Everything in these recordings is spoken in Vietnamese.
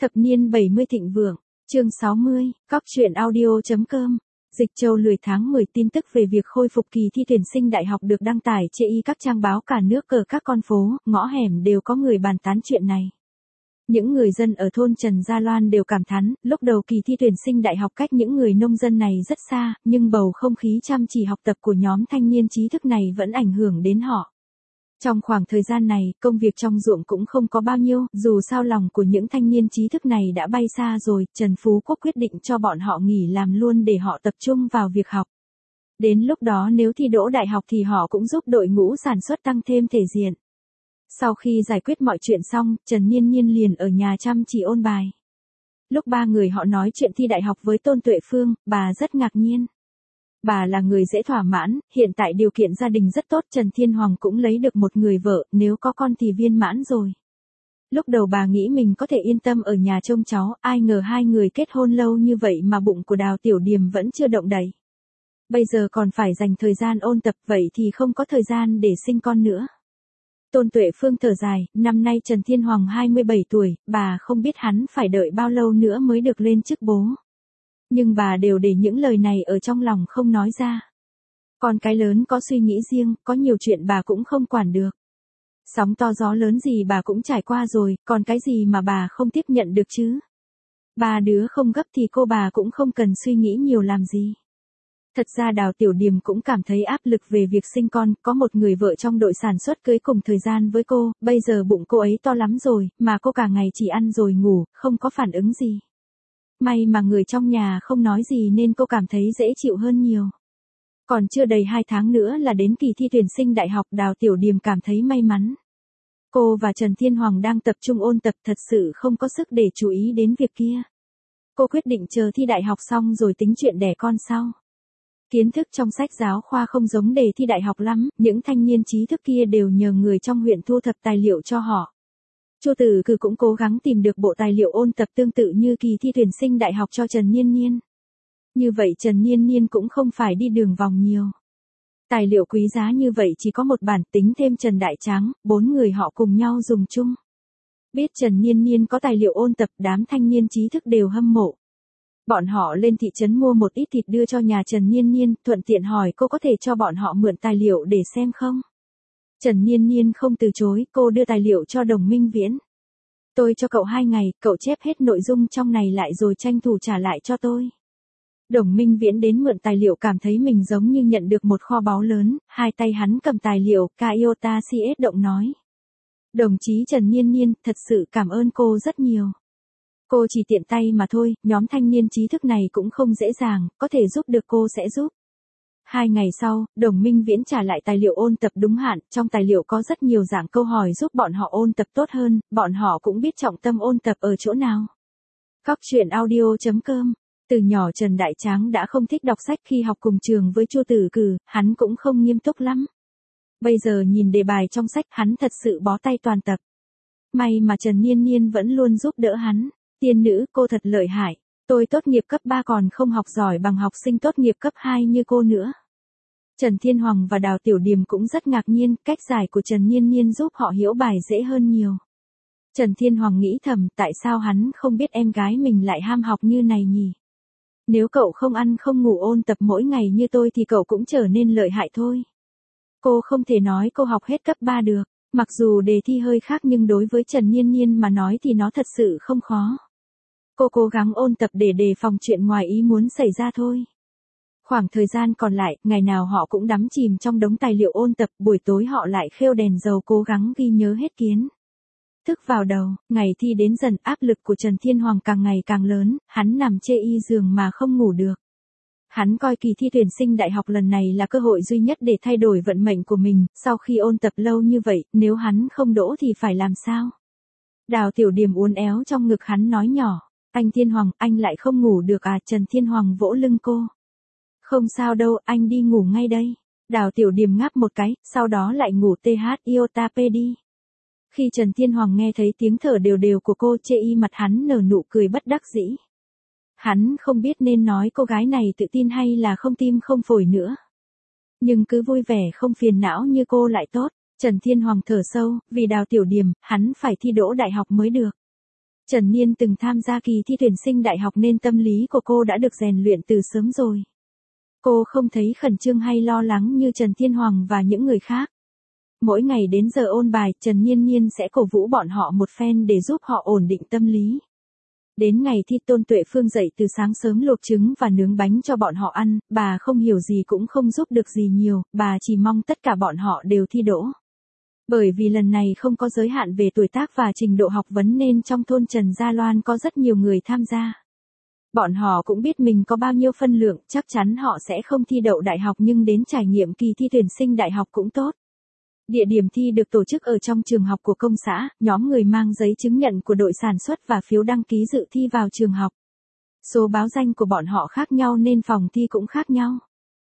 Thập niên 70 thịnh vượng, chương 60, Cóc truyện audio.com. Dịch Châu lười tháng 10 tin tức về việc khôi phục kỳ thi tuyển sinh đại học được đăng tải trên các trang báo cả nước ở các con phố, ngõ hẻm đều có người bàn tán chuyện này. Những người dân ở thôn Trần Gia Loan đều cảm thán, lúc đầu kỳ thi tuyển sinh đại học cách những người nông dân này rất xa, nhưng bầu không khí chăm chỉ học tập của nhóm thanh niên trí thức này vẫn ảnh hưởng đến họ. Trong khoảng thời gian này, công việc trong ruộng cũng không có bao nhiêu, dù sao lòng của những thanh niên trí thức này đã bay xa rồi, Trần Phú Quốc quyết định cho bọn họ nghỉ làm luôn để họ tập trung vào việc học. Đến lúc đó nếu thi đỗ đại học thì họ cũng giúp đội ngũ sản xuất tăng thêm thể diện. Sau khi giải quyết mọi chuyện xong, Trần Nhiên Nhiên liền ở nhà chăm chỉ ôn bài. Lúc ba người họ nói chuyện thi đại học với Tôn Tuệ Phương, bà rất ngạc nhiên. Bà là người dễ thỏa mãn, hiện tại điều kiện gia đình rất tốt, Trần Thiên Hoàng cũng lấy được một người vợ, nếu có con thì viên mãn rồi. Lúc đầu bà nghĩ mình có thể yên tâm ở nhà trông cháu, ai ngờ hai người kết hôn lâu như vậy mà bụng của Đào Tiểu Điềm vẫn chưa động đậy. Bây giờ còn phải dành thời gian ôn tập, vậy thì không có thời gian để sinh con nữa. Tôn Tuệ Phương thở dài, năm nay Trần Thiên Hoàng 27 tuổi, bà không biết hắn phải đợi bao lâu nữa mới được lên chức bố. Nhưng bà đều để những lời này ở trong lòng không nói ra. Con cái lớn có suy nghĩ riêng, có nhiều chuyện bà cũng không quản được. Sóng to gió lớn gì bà cũng trải qua rồi, còn cái gì mà bà không tiếp nhận được chứ? Ba đứa không gấp thì cô bà cũng không cần suy nghĩ nhiều làm gì. Thật ra Đào Tiểu Điềm cũng cảm thấy áp lực về việc sinh con, có một người vợ trong đội sản xuất cưới cùng thời gian với cô, bây giờ bụng cô ấy to lắm rồi, mà cô cả ngày chỉ ăn rồi ngủ, không có phản ứng gì. May mà người trong nhà không nói gì nên cô cảm thấy dễ chịu hơn nhiều. Còn chưa đầy 2 tháng nữa là đến kỳ thi tuyển sinh đại học, Đào Tiểu Điềm cảm thấy may mắn. Cô và Trần Thiên Hoàng đang tập trung ôn tập, thật sự không có sức để chú ý đến việc kia. Cô quyết định chờ thi đại học xong rồi tính chuyện đẻ con sau. Kiến thức trong sách giáo khoa không giống đề thi đại học lắm, những thanh niên trí thức kia đều nhờ người trong huyện thu thập tài liệu cho họ. Chu Tử Cử cũng cố gắng tìm được bộ tài liệu ôn tập tương tự như kỳ thi tuyển sinh đại học cho Trần Nhiên Nhiên. Như vậy Trần Nhiên Nhiên cũng không phải đi đường vòng nhiều. Tài liệu quý giá như vậy chỉ có một bản, tính thêm Trần Đại Tráng, 4 người họ cùng nhau dùng chung. Biết Trần Nhiên Nhiên có tài liệu ôn tập, đám thanh niên trí thức đều hâm mộ. Bọn họ lên thị trấn mua một ít thịt đưa cho nhà Trần Nhiên Nhiên, thuận tiện hỏi cô có thể cho bọn họ mượn tài liệu để xem không. Trần Nhiên Nhiên không từ chối, cô đưa tài liệu cho Đồng Minh Viễn. Tôi cho cậu 2 ngày, cậu chép hết nội dung trong này lại rồi tranh thủ trả lại cho tôi. Đồng Minh Viễn đến mượn tài liệu cảm thấy mình giống như nhận được một kho báu lớn, hai tay hắn cầm tài liệu, Kaiota CS động nói. Đồng chí Trần Nhiên Nhiên, thật sự cảm ơn cô rất nhiều. Cô chỉ tiện tay mà thôi, nhóm thanh niên trí thức này cũng không dễ dàng, có thể giúp được cô sẽ giúp. 2 ngày sau, Đồng Minh Viễn trả lại tài liệu ôn tập đúng hạn, trong tài liệu có rất nhiều dạng câu hỏi giúp bọn họ ôn tập tốt hơn, bọn họ cũng biết trọng tâm ôn tập ở chỗ nào. Cóc truyện audio.com. Từ nhỏ Trần Đại Tráng đã không thích đọc sách khi học cùng trường với Chu Tử Cử, hắn cũng không nghiêm túc lắm. Bây giờ nhìn đề bài trong sách hắn thật sự bó tay toàn tập. May mà Trần Nhiên Nhiên vẫn luôn giúp đỡ hắn. Tiên nữ, cô thật lợi hại. Tôi tốt nghiệp cấp 3 còn không học giỏi bằng học sinh tốt nghiệp cấp 2 như cô nữa. Trần Thiên Hoàng và Đào Tiểu Điềm cũng rất ngạc nhiên, cách giải của Trần Nhiên Nhiên giúp họ hiểu bài dễ hơn nhiều. Trần Thiên Hoàng nghĩ thầm, tại sao hắn không biết em gái mình lại ham học như này nhỉ? Nếu cậu không ăn không ngủ ôn tập mỗi ngày như tôi thì cậu cũng trở nên lợi hại thôi. Cô không thể nói cô học hết cấp 3 được, mặc dù đề thi hơi khác nhưng đối với Trần Nhiên Nhiên mà nói thì nó thật sự không khó. Cô cố gắng ôn tập để đề phòng chuyện ngoài ý muốn xảy ra thôi. Khoảng thời gian còn lại, ngày nào họ cũng đắm chìm trong đống tài liệu ôn tập, buổi tối họ lại khêu đèn dầu cố gắng ghi nhớ hết kiến thức vào đầu. Ngày thi đến dần, áp lực của Trần Thiên Hoàng càng ngày càng lớn, hắn nằm chê y giường mà không ngủ được. Hắn coi kỳ thi tuyển sinh đại học lần này là cơ hội duy nhất để thay đổi vận mệnh của mình, sau khi ôn tập lâu như vậy, nếu hắn không đỗ thì phải làm sao? Đào Tiểu Điềm uốn éo trong ngực hắn nói nhỏ, anh Thiên Hoàng, anh lại không ngủ được à? Trần Thiên Hoàng vỗ lưng cô. Không sao đâu, anh đi ngủ ngay đây. Đào Tiểu Điềm ngáp một cái, sau đó lại ngủ iota p đi. Khi Trần Thiên Hoàng nghe thấy tiếng thở đều đều của cô, chê y mặt hắn nở nụ cười bất đắc dĩ. Hắn không biết nên nói cô gái này tự tin hay là không tim không phổi nữa. Nhưng cứ vui vẻ không phiền não như cô lại tốt. Trần Thiên Hoàng thở sâu, vì Đào Tiểu Điềm, hắn phải thi đỗ đại học mới được. Trần Niên từng tham gia kỳ thi tuyển sinh đại học nên tâm lý của cô đã được rèn luyện từ sớm rồi. Cô không thấy khẩn trương hay lo lắng như Trần Thiên Hoàng và những người khác. Mỗi ngày đến giờ ôn bài, Trần Niên Niên sẽ cổ vũ bọn họ một phen để giúp họ ổn định tâm lý. Đến ngày thi Tôn Tuệ Phương dậy từ sáng sớm luộc trứng và nướng bánh cho bọn họ ăn, bà không hiểu gì cũng không giúp được gì nhiều, bà chỉ mong tất cả bọn họ đều thi đỗ. Bởi vì lần này không có giới hạn về tuổi tác và trình độ học vấn nên trong thôn Trần Gia Loan có rất nhiều người tham gia. Bọn họ cũng biết mình có bao nhiêu phân lượng, chắc chắn họ sẽ không thi đậu đại học nhưng đến trải nghiệm kỳ thi tuyển sinh đại học cũng tốt. Địa điểm thi được tổ chức ở trong trường học của công xã, nhóm người mang giấy chứng nhận của đội sản xuất và phiếu đăng ký dự thi vào trường học. Số báo danh của bọn họ khác nhau nên phòng thi cũng khác nhau.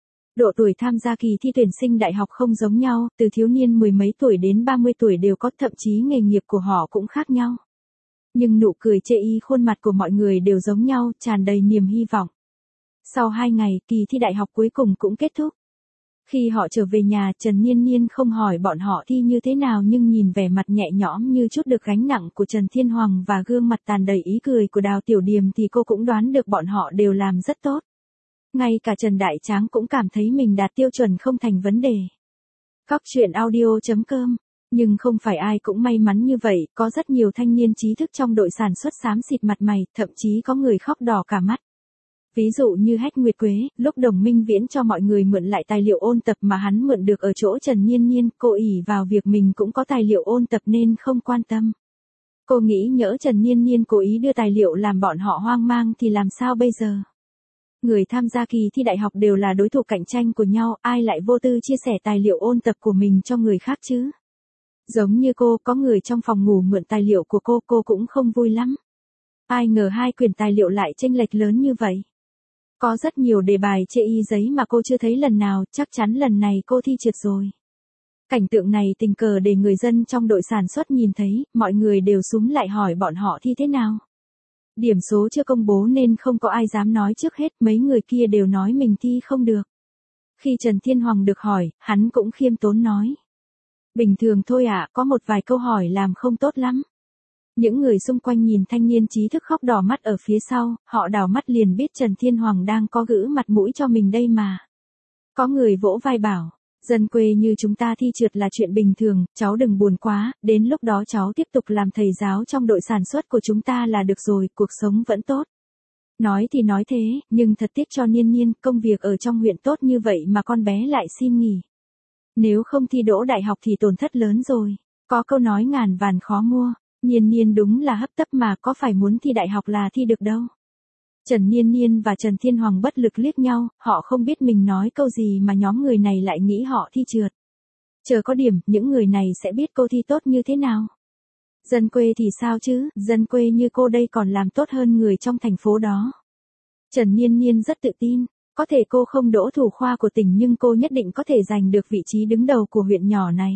Độ tuổi tham gia kỳ thi tuyển sinh đại học không giống nhau, từ thiếu niên mười mấy tuổi đến 30 tuổi đều có, thậm chí nghề nghiệp của họ cũng khác nhau. Nhưng nụ cười chê y khuôn mặt của mọi người đều giống nhau, tràn đầy niềm hy vọng. Sau 2 ngày, kỳ thi đại học cuối cùng cũng kết thúc. Khi họ trở về nhà, Trần Niên Niên không hỏi bọn họ thi như thế nào nhưng nhìn vẻ mặt nhẹ nhõm như chút được gánh nặng của Trần Thiên Hoàng và gương mặt tràn đầy ý cười của Đào Tiểu Điềm thì cô cũng đoán được bọn họ đều làm rất tốt. Ngay cả Trần Đại Tráng cũng cảm thấy mình đạt tiêu chuẩn không thành vấn đề. Cóc truyện audio.com. Nhưng không phải ai cũng may mắn như vậy, có rất nhiều thanh niên trí thức trong đội sản xuất xám xịt mặt mày, thậm chí có người khóc đỏ cả mắt. Ví dụ như Hách Nguyệt Quế, lúc Đồng Minh Viễn cho mọi người mượn lại tài liệu ôn tập mà hắn mượn được ở chỗ Trần Niên Niên, cô ỷ vào việc mình cũng có tài liệu ôn tập nên không quan tâm. Cô nghĩ nhỡ Trần Niên Niên cố ý đưa tài liệu làm bọn họ hoang mang thì làm sao bây giờ? Người tham gia kỳ thi đại học đều là đối thủ cạnh tranh của nhau, ai lại vô tư chia sẻ tài liệu ôn tập của mình cho người khác chứ? Giống như cô, có người trong phòng ngủ mượn tài liệu của cô cũng không vui lắm. Ai ngờ 2 quyển tài liệu lại chênh lệch lớn như vậy. Có rất nhiều đề bài chê y giấy mà cô chưa thấy lần nào, chắc chắn lần này cô thi trượt rồi. Cảnh tượng này tình cờ để người dân trong đội sản xuất nhìn thấy, mọi người đều xúm lại hỏi bọn họ thi thế nào. Điểm số chưa công bố nên không có ai dám nói trước hết, mấy người kia đều nói mình thi không được. Khi Trần Thiên Hoàng được hỏi, hắn cũng khiêm tốn nói. Bình thường thôi ạ, có một vài câu hỏi làm không tốt lắm. Những người xung quanh nhìn thanh niên trí thức khóc đỏ mắt ở phía sau, họ đảo mắt liền biết Trần Thiên Hoàng đang có gữ mặt mũi cho mình đây mà. Có người vỗ vai bảo, dân quê như chúng ta thi trượt là chuyện bình thường, cháu đừng buồn quá, đến lúc đó cháu tiếp tục làm thầy giáo trong đội sản xuất của chúng ta là được rồi, cuộc sống vẫn tốt. Nói thì nói thế, nhưng thật tiếc cho Niên Niên, công việc ở trong huyện tốt như vậy mà con bé lại xin nghỉ. Nếu không thi đỗ đại học thì tổn thất lớn rồi, có câu nói ngàn vàn khó mua. Niên Niên đúng là hấp tấp mà, có phải muốn thi đại học là thi được đâu. Trần Niên Niên và Trần Thiên Hoàng bất lực liếc nhau, họ không biết mình nói câu gì mà nhóm người này lại nghĩ họ thi trượt. Chờ có điểm, những người này sẽ biết cô thi tốt như thế nào. Dân quê thì sao chứ, dân quê như cô đây còn làm tốt hơn người trong thành phố đó. Trần Niên Niên rất tự tin, có thể cô không đỗ thủ khoa của tỉnh nhưng cô nhất định có thể giành được vị trí đứng đầu của huyện nhỏ này.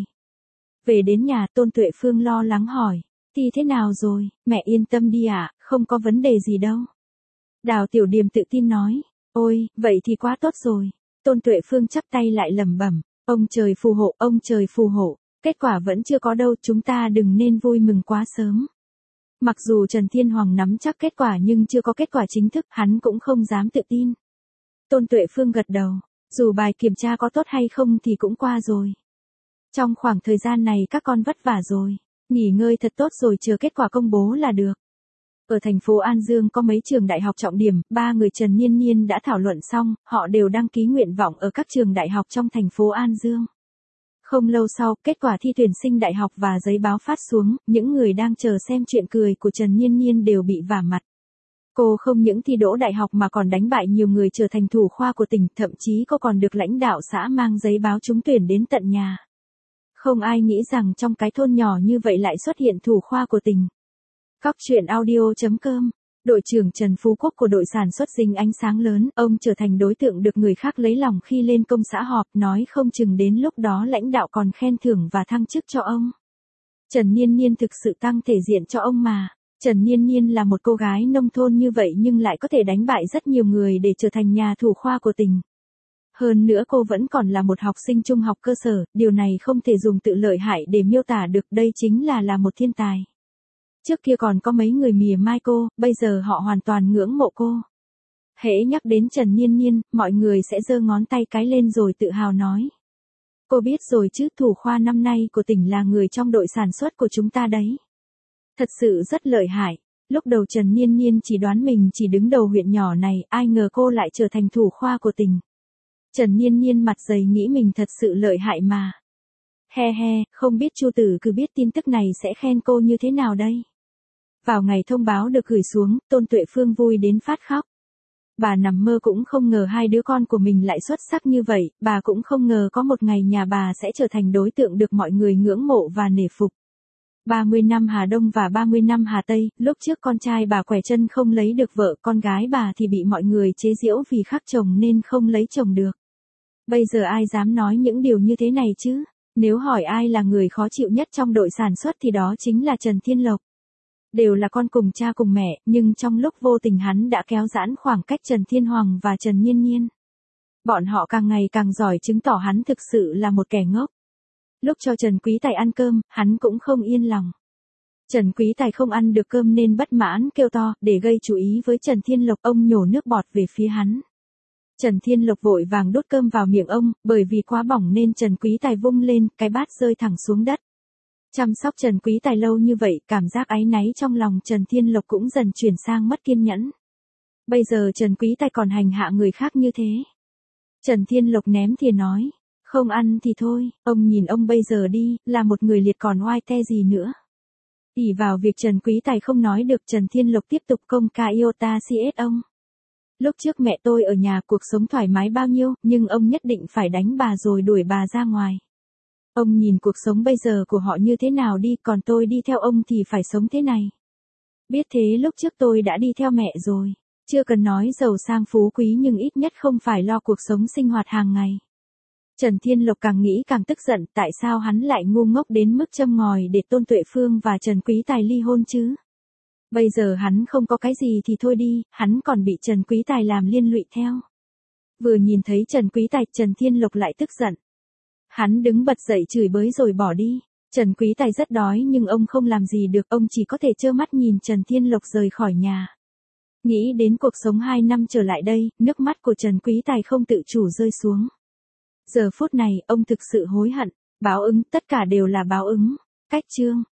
Về đến nhà, Tôn Tuệ Phương lo lắng hỏi. Thi thế nào rồi, mẹ yên tâm đi ạ, không có vấn đề gì đâu. Đào Tiểu Điềm tự tin nói, ôi, vậy thì quá tốt rồi. Tôn Tuệ Phương chắp tay lại lẩm bẩm, ông trời phù hộ, ông trời phù hộ, kết quả vẫn chưa có đâu, chúng ta đừng nên vui mừng quá sớm. Mặc dù Trần Thiên Hoàng nắm chắc kết quả nhưng chưa có kết quả chính thức, hắn cũng không dám tự tin. Tôn Tuệ Phương gật đầu, dù bài kiểm tra có tốt hay không thì cũng qua rồi. Trong khoảng thời gian này các con vất vả rồi. Nghỉ ngơi thật tốt rồi chờ kết quả công bố là được. Ở thành phố An Dương có mấy trường đại học trọng điểm, 3 người Trần Niên Niên đã thảo luận xong, họ đều đăng ký nguyện vọng ở các trường đại học trong thành phố An Dương. Không lâu sau, kết quả thi tuyển sinh đại học và giấy báo phát xuống, những người đang chờ xem chuyện cười của Trần Niên Niên đều bị vả mặt. Cô không những thi đỗ đại học mà còn đánh bại nhiều người trở thành thủ khoa của tỉnh, thậm chí cô còn được lãnh đạo xã mang giấy báo trúng tuyển đến tận nhà. Không ai nghĩ rằng trong cái thôn nhỏ như vậy lại xuất hiện thủ khoa của tỉnh. Cóc truyện audio.com. Đội trưởng Trần Phú Quốc của đội sản xuất dính ánh sáng lớn, ông trở thành đối tượng được người khác lấy lòng khi lên công xã họp, nói không chừng đến lúc đó lãnh đạo còn khen thưởng và thăng chức cho ông. Trần Niên Niên thực sự tăng thể diện cho ông mà. Trần Niên Niên là một cô gái nông thôn như vậy nhưng lại có thể đánh bại rất nhiều người để trở thành nhà thủ khoa của tỉnh. Hơn nữa cô vẫn còn là một học sinh trung học cơ sở, điều này không thể dùng tự lợi hại để miêu tả được, đây chính là một thiên tài. Trước kia còn có mấy người mỉa mai cô, bây giờ họ hoàn toàn ngưỡng mộ cô. Hễ nhắc đến Trần Nhiên Nhiên, mọi người sẽ giơ ngón tay cái lên rồi tự hào nói. Cô biết rồi chứ, thủ khoa năm nay của tỉnh là người trong đội sản xuất của chúng ta đấy. Thật sự rất lợi hại. Lúc đầu Trần Nhiên Nhiên chỉ đoán mình chỉ đứng đầu huyện nhỏ này, ai ngờ cô lại trở thành thủ khoa của tỉnh. Trần Nhiên Nhiên mặt dày nghĩ mình thật sự lợi hại mà. He he, không biết Chu Tử cứ biết tin tức này sẽ khen cô như thế nào đây. Vào ngày thông báo được gửi xuống, Tôn Tuệ Phương vui đến phát khóc. Bà nằm mơ cũng không ngờ hai đứa con của mình lại xuất sắc như vậy, bà cũng không ngờ có một ngày nhà bà sẽ trở thành đối tượng được mọi người ngưỡng mộ và nể phục. 30 năm Hà Đông và 30 năm Hà Tây, lúc trước con trai bà quẻ chân không lấy được vợ, con gái bà thì bị mọi người chế giễu vì khác chồng nên không lấy chồng được. Bây giờ ai dám nói những điều như thế này chứ? Nếu hỏi ai là người khó chịu nhất trong đội sản xuất thì đó chính là Trần Thiên Lộc. Đều là con cùng cha cùng mẹ, nhưng trong lúc vô tình hắn đã kéo giãn khoảng cách Trần Thiên Hoàng và Trần Nhiên Nhiên. Bọn họ càng ngày càng giỏi chứng tỏ hắn thực sự là một kẻ ngốc. Lúc cho Trần Quý Tài ăn cơm, hắn cũng không yên lòng. Trần Quý Tài không ăn được cơm nên bất mãn kêu to, để gây chú ý với Trần Thiên Lộc, ông nhổ nước bọt về phía hắn. Trần Thiên Lộc vội vàng đút cơm vào miệng ông, bởi vì quá bỏng nên Trần Quý Tài vung lên, cái bát rơi thẳng xuống đất. Chăm sóc Trần Quý Tài lâu như vậy, cảm giác áy náy trong lòng Trần Thiên Lộc cũng dần chuyển sang mất kiên nhẫn. Bây giờ Trần Quý Tài còn hành hạ người khác như thế. Trần Thiên Lộc ném thìa nói, không ăn thì thôi, ông nhìn ông bây giờ đi, là một người liệt còn oai te gì nữa. Ỷ vào việc Trần Quý Tài không nói được, Trần Thiên Lộc tiếp tục công ca iota cs ông. Lúc trước mẹ tôi ở nhà cuộc sống thoải mái bao nhiêu, nhưng ông nhất định phải đánh bà rồi đuổi bà ra ngoài. Ông nhìn cuộc sống bây giờ của họ như thế nào đi, còn tôi đi theo ông thì phải sống thế này. Biết thế lúc trước tôi đã đi theo mẹ rồi. Chưa cần nói giàu sang phú quý nhưng ít nhất không phải lo cuộc sống sinh hoạt hàng ngày. Trần Thiên Lộc càng nghĩ càng tức giận, tại sao hắn lại ngu ngốc đến mức châm ngòi để Tôn Tuệ Phương và Trần Quý Tài ly hôn chứ? Bây giờ hắn không có cái gì thì thôi đi, hắn còn bị Trần Quý Tài làm liên lụy theo. Vừa nhìn thấy Trần Quý Tài, Trần Thiên Lộc lại tức giận. Hắn đứng bật dậy chửi bới rồi bỏ đi. Trần Quý Tài rất đói nhưng ông không làm gì được, ông chỉ có thể trơ mắt nhìn Trần Thiên Lộc rời khỏi nhà. Nghĩ đến cuộc sống 2 năm trở lại đây, nước mắt của Trần Quý Tài không tự chủ rơi xuống. Giờ phút này, ông thực sự hối hận. Báo ứng, tất cả đều là báo ứng. Cách chương